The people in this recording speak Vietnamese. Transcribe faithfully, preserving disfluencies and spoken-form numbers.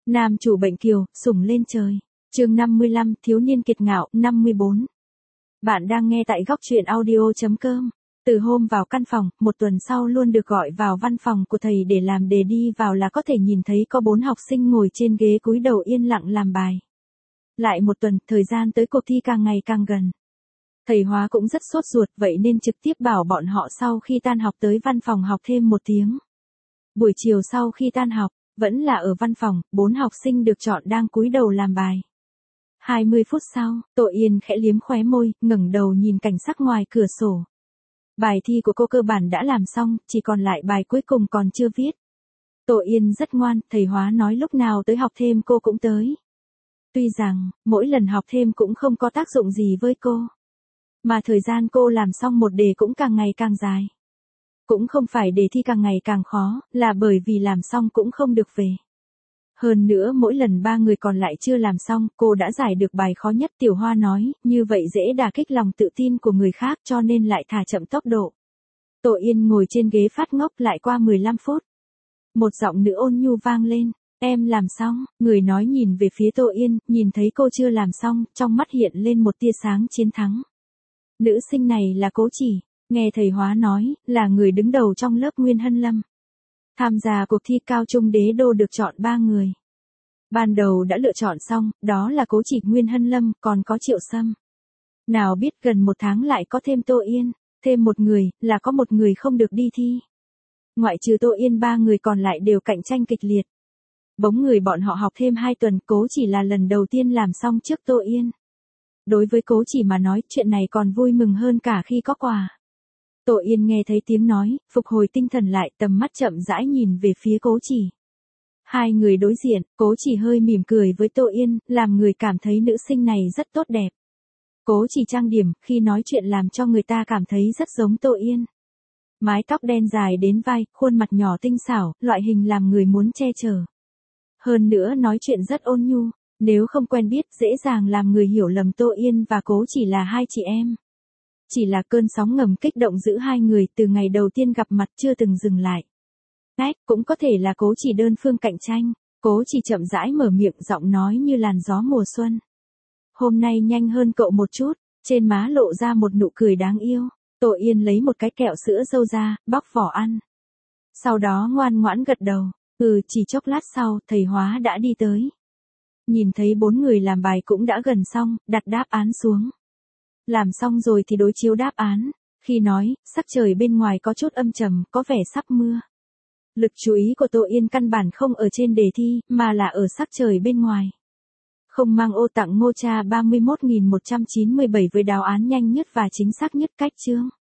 Nam chủ bệnh kiều, sủng lên trời. Chương năm mươi lăm, thiếu niên kiệt ngạo, năm mươi bốn. Bạn đang nghe tại góc truyện audio.com. Từ hôm vào căn phòng, một tuần sau luôn được gọi vào văn phòng của thầy để làm đề, đi vào là có thể nhìn thấy có bốn học sinh ngồi trên ghế cúi đầu yên lặng làm bài. Lại một tuần, thời gian tới cuộc thi càng ngày càng gần. Thầy hóa cũng rất sốt ruột, vậy nên trực tiếp bảo bọn họ sau khi tan học tới văn phòng học thêm một tiếng. Buổi chiều sau khi tan học, vẫn là ở văn phòng, bốn học sinh được chọn đang cúi đầu làm bài. hai mươi phút sau, Tội Yên khẽ liếm khóe môi, ngẩng đầu nhìn cảnh sắc ngoài cửa sổ. Bài thi của cô cơ bản đã làm xong, chỉ còn lại bài cuối cùng còn chưa viết. Tội Yên rất ngoan, thầy hóa nói lúc nào tới học thêm cô cũng tới. Tuy rằng, mỗi lần học thêm cũng không có tác dụng gì với cô. Mà thời gian cô làm xong một đề cũng càng ngày càng dài. Cũng không phải đề thi càng ngày càng khó, là bởi vì làm xong cũng không được về. Hơn nữa mỗi lần ba người còn lại chưa làm xong, cô đã giải được bài khó nhất. Tiểu Hoa nói, như vậy dễ đả kích lòng tự tin của người khác cho nên lại thả chậm tốc độ. Tội Yên ngồi trên ghế phát ngốc. Lại qua mười lăm phút. Một giọng nữ ôn nhu vang lên, em làm xong. Người nói nhìn về phía Tội Yên, nhìn thấy cô chưa làm xong, trong mắt hiện lên một tia sáng chiến thắng. Nữ sinh này là Cố Chỉ. Nghe thầy hóa nói, là người đứng đầu trong lớp Nguyên Hân Lâm. Tham gia cuộc thi cao trung đế đô được chọn ba người. Ban đầu đã lựa chọn xong, đó là Cố Chỉ, Nguyên Hân Lâm, còn có Triệu Sâm. Nào biết gần một tháng lại có thêm Tô Yên, thêm một người, là có một người không được đi thi. Ngoại trừ Tô Yên, ba người còn lại đều cạnh tranh kịch liệt. Bóng người bọn họ học thêm hai tuần, Cố Chỉ là lần đầu tiên làm xong trước Tô Yên. Đối với Cố Chỉ mà nói, chuyện này còn vui mừng hơn cả khi có quà. Tội Yên nghe thấy tiếng nói, phục hồi tinh thần lại, tầm mắt chậm rãi nhìn về phía Cố Chỉ. Hai người đối diện, Cố Chỉ hơi mỉm cười với Tội Yên, làm người cảm thấy nữ sinh này rất tốt đẹp. Cố Chỉ trang điểm, khi nói chuyện làm cho người ta cảm thấy rất giống Tội Yên. Mái tóc đen dài đến vai, khuôn mặt nhỏ tinh xảo, loại hình làm người muốn che chở. Hơn nữa nói chuyện rất ôn nhu, nếu không quen biết dễ dàng làm người hiểu lầm Tội Yên và Cố Chỉ là hai chị em. Chỉ là cơn sóng ngầm kích động giữa hai người từ ngày đầu tiên gặp mặt chưa từng dừng lại. Ách, cũng có thể là Cố Chỉ đơn phương cạnh tranh. Cố Chỉ chậm rãi mở miệng, giọng nói như làn gió mùa xuân. Hôm nay nhanh hơn cậu một chút, trên má lộ ra một nụ cười đáng yêu. Tội Yên lấy một cái kẹo sữa dâu ra, bóc vỏ ăn. Sau đó ngoan ngoãn gật đầu. Ừ, chỉ chốc lát sau, thầy hóa đã đi tới. Nhìn thấy bốn người làm bài cũng đã gần xong, đặt đáp án xuống. Làm xong rồi thì đối chiếu đáp án. Khi nói, sắc trời bên ngoài có chút âm trầm, có vẻ sắp mưa. Lực chú ý của Tô Yên căn bản không ở trên đề thi, mà là ở sắc trời bên ngoài. Không mang ô tặng Ngô Cha ba mươi mốt nghìn một trăm chín mươi bảy với đáp án nhanh nhất và chính xác nhất cách chương.